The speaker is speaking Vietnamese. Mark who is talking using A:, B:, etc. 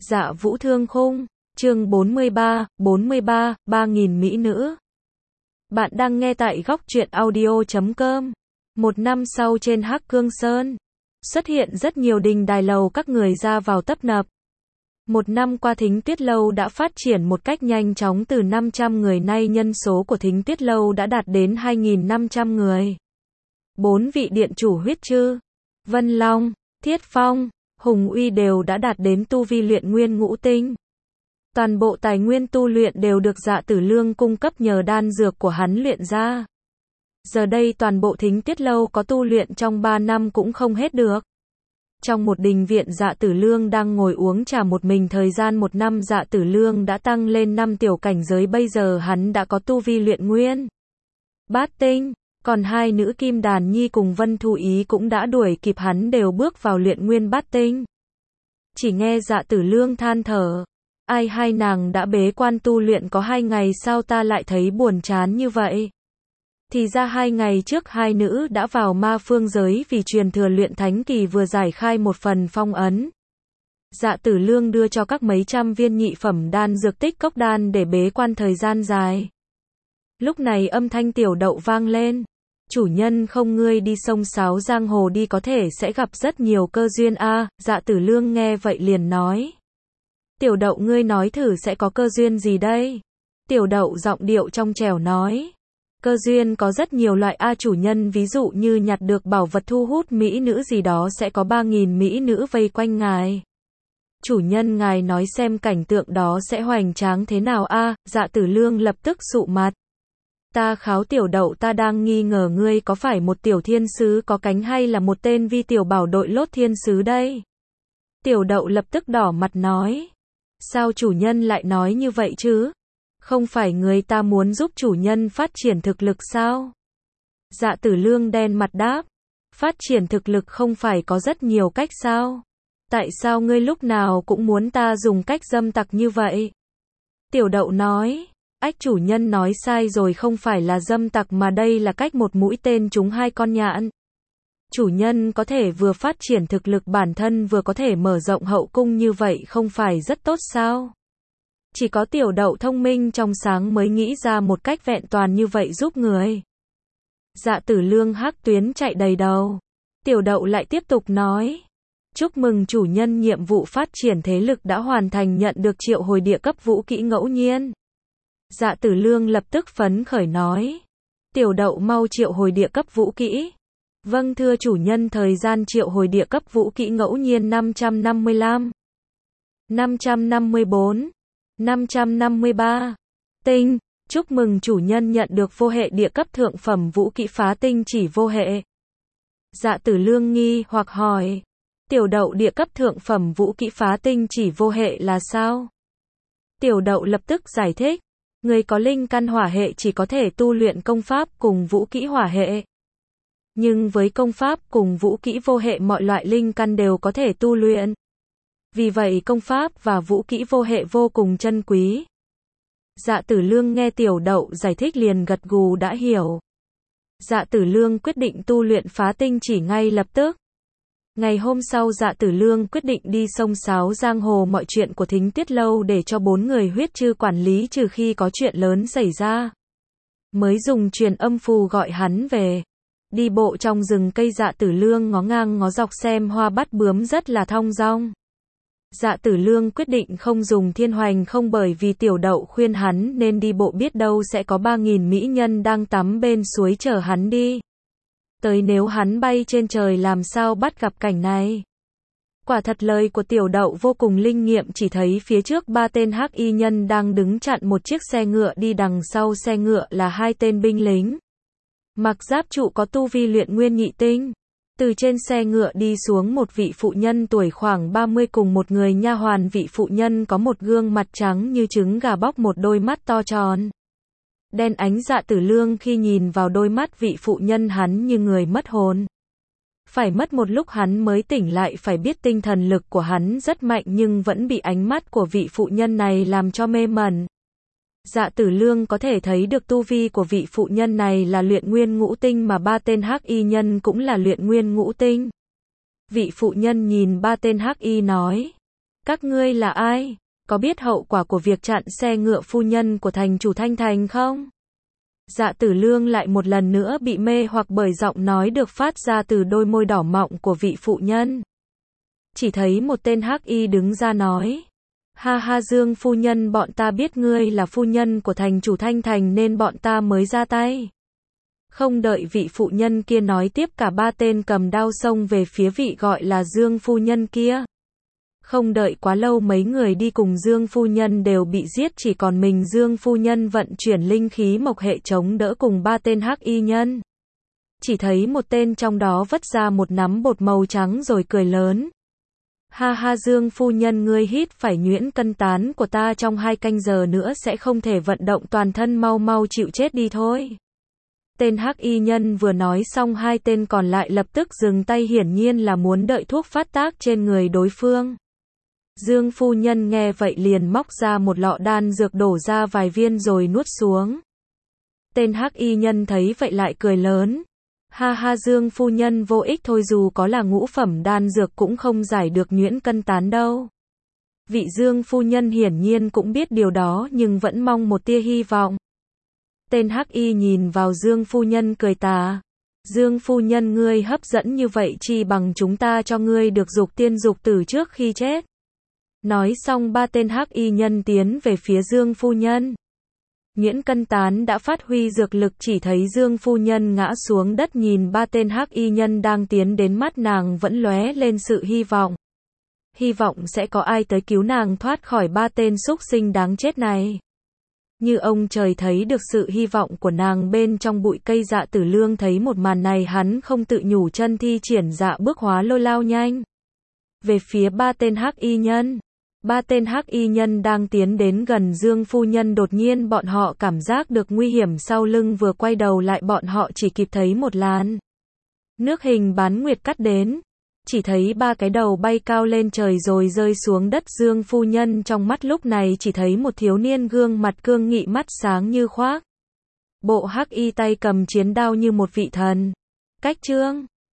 A: Dạ Vũ Thương Khung, chương 43, 3.000 mỹ nữ. Bạn đang nghe tại góc truyện audio.com. Một năm sau trên Hắc Cương Sơn, xuất hiện rất nhiều đình đài lầu các người ra vào tấp nập. Một năm qua Thính Tuyết Lâu đã phát triển một cách nhanh chóng, từ 500 người nay nhân số của Thính Tuyết Lâu đã đạt đến 2.500 người. 4 vị điện chủ huyết chư, Vân Long, Thiết Phong, Hùng Uy đều đã đạt đến tu vi luyện nguyên ngũ tinh. Toàn bộ tài nguyên tu luyện đều được Dạ Tử Lương cung cấp nhờ đan dược của hắn luyện ra. Giờ đây toàn bộ Thính Tuyết Lâu có tu luyện trong 3 năm cũng không hết được. Trong một đình viện, Dạ Tử Lương đang ngồi uống trà một mình. Thời gian 1 năm Dạ Tử Lương đã tăng lên 5 tiểu cảnh giới, bây giờ hắn đã có tu vi luyện nguyên bát tinh. Còn hai nữ Kim Đàn Nhi cùng Vân Thu Ý cũng đã đuổi kịp hắn, đều bước vào luyện nguyên bát tinh. Chỉ nghe Dạ Tử Lương than thở, ai, hai nàng đã bế quan tu luyện có 2 ngày sao ta lại thấy buồn chán như vậy. Thì ra 2 ngày trước hai nữ đã vào ma phương giới vì truyền thừa luyện thánh kỳ vừa giải khai một phần phong ấn. Dạ Tử Lương đưa cho các mấy trăm viên nhị phẩm đan dược tích cốc đan để bế quan thời gian dài. Lúc này âm thanh Tiểu Đậu vang lên. Chủ nhân không, ngươi đi sông Sáo giang hồ đi, có thể sẽ gặp rất nhiều cơ duyên a. Dạ Tử Lương nghe vậy liền nói. Tiểu Đậu, ngươi nói thử sẽ có cơ duyên gì đây? Tiểu Đậu giọng điệu trong trẻo nói. Cơ duyên có rất nhiều loại a chủ nhân, ví dụ như nhặt được bảo vật, thu hút mỹ nữ gì đó, sẽ có 3.000 mỹ nữ vây quanh ngài. Chủ nhân ngài nói xem cảnh tượng đó sẽ hoành tráng thế nào a? Dạ Tử Lương lập tức sụ mặt. Ta kháo Tiểu Đậu, ta đang nghi ngờ ngươi có phải một tiểu thiên sứ có cánh hay là một tên vi tiểu bảo đội lốt thiên sứ đây? Tiểu Đậu lập tức đỏ mặt nói. Sao chủ nhân lại nói như vậy chứ? Không phải người ta muốn giúp chủ nhân phát triển thực lực sao? Dạ Tử Lương đen mặt đáp. Phát triển thực lực không phải có rất nhiều cách sao? Tại sao ngươi lúc nào cũng muốn ta dùng cách dâm tặc như vậy? Tiểu Đậu nói. Ách, chủ nhân nói sai rồi, không phải là dâm tặc mà đây là cách một mũi tên trúng 2 con nhạn. Chủ nhân có thể vừa phát triển thực lực bản thân vừa có thể mở rộng hậu cung, như vậy không phải rất tốt sao? Chỉ có Tiểu Đậu thông minh trong sáng mới nghĩ ra một cách vẹn toàn như vậy giúp người. Dạ Tử Lương hắc tuyến chạy đầy đầu. Tiểu Đậu lại tiếp tục nói. Chúc mừng chủ nhân, nhiệm vụ phát triển thế lực đã hoàn thành, nhận được triệu hồi địa cấp vũ kỹ ngẫu nhiên. Dạ Tử Lương lập tức phấn khởi nói. Tiểu Đậu mau triệu hồi địa cấp vũ kỹ. Vâng thưa chủ nhân, thời gian triệu hồi địa cấp vũ kỹ ngẫu nhiên 555, 554, 553 tinh. Chúc mừng chủ nhân nhận được vô hệ địa cấp thượng phẩm vũ kỹ phá tinh chỉ vô hệ. Dạ Tử Lương nghi hoặc hỏi. Tiểu Đậu, địa cấp thượng phẩm vũ kỹ phá tinh chỉ vô hệ là sao? Tiểu Đậu lập tức giải thích. Người có linh căn hỏa hệ chỉ có thể tu luyện công pháp cùng vũ kỹ hỏa hệ. Nhưng với công pháp cùng vũ kỹ vô hệ, mọi loại linh căn đều có thể tu luyện. Vì vậy công pháp và vũ kỹ vô hệ vô cùng chân quý. Dạ Tử Lương nghe Tiểu Đậu giải thích liền gật gù đã hiểu. Dạ Tử Lương quyết định tu luyện phá tinh chỉ ngay lập tức. Ngày hôm sau Dạ Tử Lương quyết định đi sông Sáo giang hồ mọi chuyện của Thính Tuyết Lâu để cho 4 người huyết chư quản lý, trừ khi có chuyện lớn xảy ra mới dùng truyền âm phù gọi hắn về. Đi bộ trong rừng cây, Dạ Tử Lương ngó ngang ngó dọc xem hoa bắt bướm rất là thong dong. Dạ Tử Lương quyết định không dùng thiên hoành không, bởi vì Tiểu Đậu khuyên hắn nên đi bộ, biết đâu sẽ có 3.000 mỹ nhân đang tắm bên suối chờ hắn đi tới, nếu hắn bay trên trời làm sao bắt gặp cảnh này. Quả thật lời của Tiểu Đậu vô cùng linh nghiệm, chỉ thấy phía trước 3 tên hắc y nhân đang đứng chặn một chiếc xe ngựa, đi đằng sau xe ngựa là 2 tên binh lính mặc giáp trụ có tu vi luyện nguyên nhị tinh. Từ trên xe ngựa đi xuống một vị phụ nhân tuổi khoảng 30 cùng một người nha hoàn. Vị phụ nhân có một gương mặt trắng như trứng gà bóc, một đôi mắt to tròn đen ánh. Dạ Tử Lương khi nhìn vào đôi mắt vị phụ nhân, hắn như người mất hồn. Phải mất một lúc hắn mới tỉnh lại, phải biết tinh thần lực của hắn rất mạnh nhưng vẫn bị ánh mắt của vị phụ nhân này làm cho mê mẩn. Dạ Tử Lương có thể thấy được tu vi của vị phụ nhân này là luyện nguyên ngũ tinh, mà 3 tên hắc y nhân cũng là luyện nguyên ngũ tinh. Vị phụ nhân nhìn 3 tên hắc y nói. Các ngươi là ai? Có biết hậu quả của việc chặn xe ngựa phu nhân của thành chủ Thanh Thành không? Dạ Tử Lương lại một lần nữa bị mê hoặc bởi giọng nói được phát ra từ đôi môi đỏ mọng của vị phụ nhân. Chỉ thấy một tên hắc y đứng ra nói. Ha ha Dương phu nhân, bọn ta biết ngươi là phu nhân của thành chủ Thanh Thành nên bọn ta mới ra tay. Không đợi vị phụ nhân kia nói tiếp, cả ba tên cầm đao xông về phía vị gọi là Dương phu nhân kia. Không đợi quá lâu, mấy người đi cùng Dương phu nhân đều bị giết, chỉ còn mình Dương phu nhân vận chuyển linh khí mộc hệ chống đỡ cùng ba tên hắc y nhân. Chỉ thấy một tên trong đó vất ra một nắm bột màu trắng rồi cười lớn. Ha ha Dương phu nhân, ngươi hít phải nhuyễn cân tán của ta trong 2 canh giờ nữa sẽ không thể vận động toàn thân, mau mau chịu chết đi thôi. Tên hắc y nhân vừa nói xong, 2 tên còn lại lập tức dừng tay, hiển nhiên là muốn đợi thuốc phát tác trên người đối phương. Dương phu nhân nghe vậy liền móc ra một lọ đan dược, đổ ra vài viên rồi nuốt xuống. Tên hắc y nhân thấy vậy lại cười lớn. Ha ha Dương phu nhân, vô ích thôi, dù có là ngũ phẩm đan dược cũng không giải được nhuyễn cân tán đâu. Vị Dương phu nhân hiển nhiên cũng biết điều đó nhưng vẫn mong một tia hy vọng. Tên hắc y nhìn vào Dương phu nhân cười tà. Dương phu nhân, ngươi hấp dẫn như vậy, chi bằng chúng ta cho ngươi được dục tiên dục tử trước khi chết. Nói xong, 3 tên hắc y nhân tiến về phía Dương phu nhân. Nhuyễn cân tán đã phát huy dược lực, chỉ thấy Dương phu nhân ngã xuống đất, nhìn 3 tên hắc y nhân đang tiến đến, mắt nàng vẫn lóe lên sự hy vọng. Hy vọng sẽ có ai tới cứu nàng thoát khỏi 3 tên súc sinh đáng chết này. Như ông trời thấy được sự hy vọng của nàng bên trong bụi cây, Dạ Tử Lương thấy một màn này, hắn không tự nhủ chân, thi triển dạ bước hóa lôi lao nhanh về phía 3 tên hắc y nhân. 3 tên hắc y nhân đang tiến đến gần Dương phu nhân, đột nhiên bọn họ cảm giác được nguy hiểm sau lưng, vừa quay đầu lại bọn họ chỉ kịp thấy một làn nước hình bán nguyệt cắt đến. Chỉ thấy 3 cái đầu bay cao lên trời rồi rơi xuống đất. Dương phu nhân trong mắt lúc này chỉ thấy một thiếu niên gương mặt cương nghị, mắt sáng như khoác. Bộ hắc y tay cầm chiến đao như một vị thần. Cách chương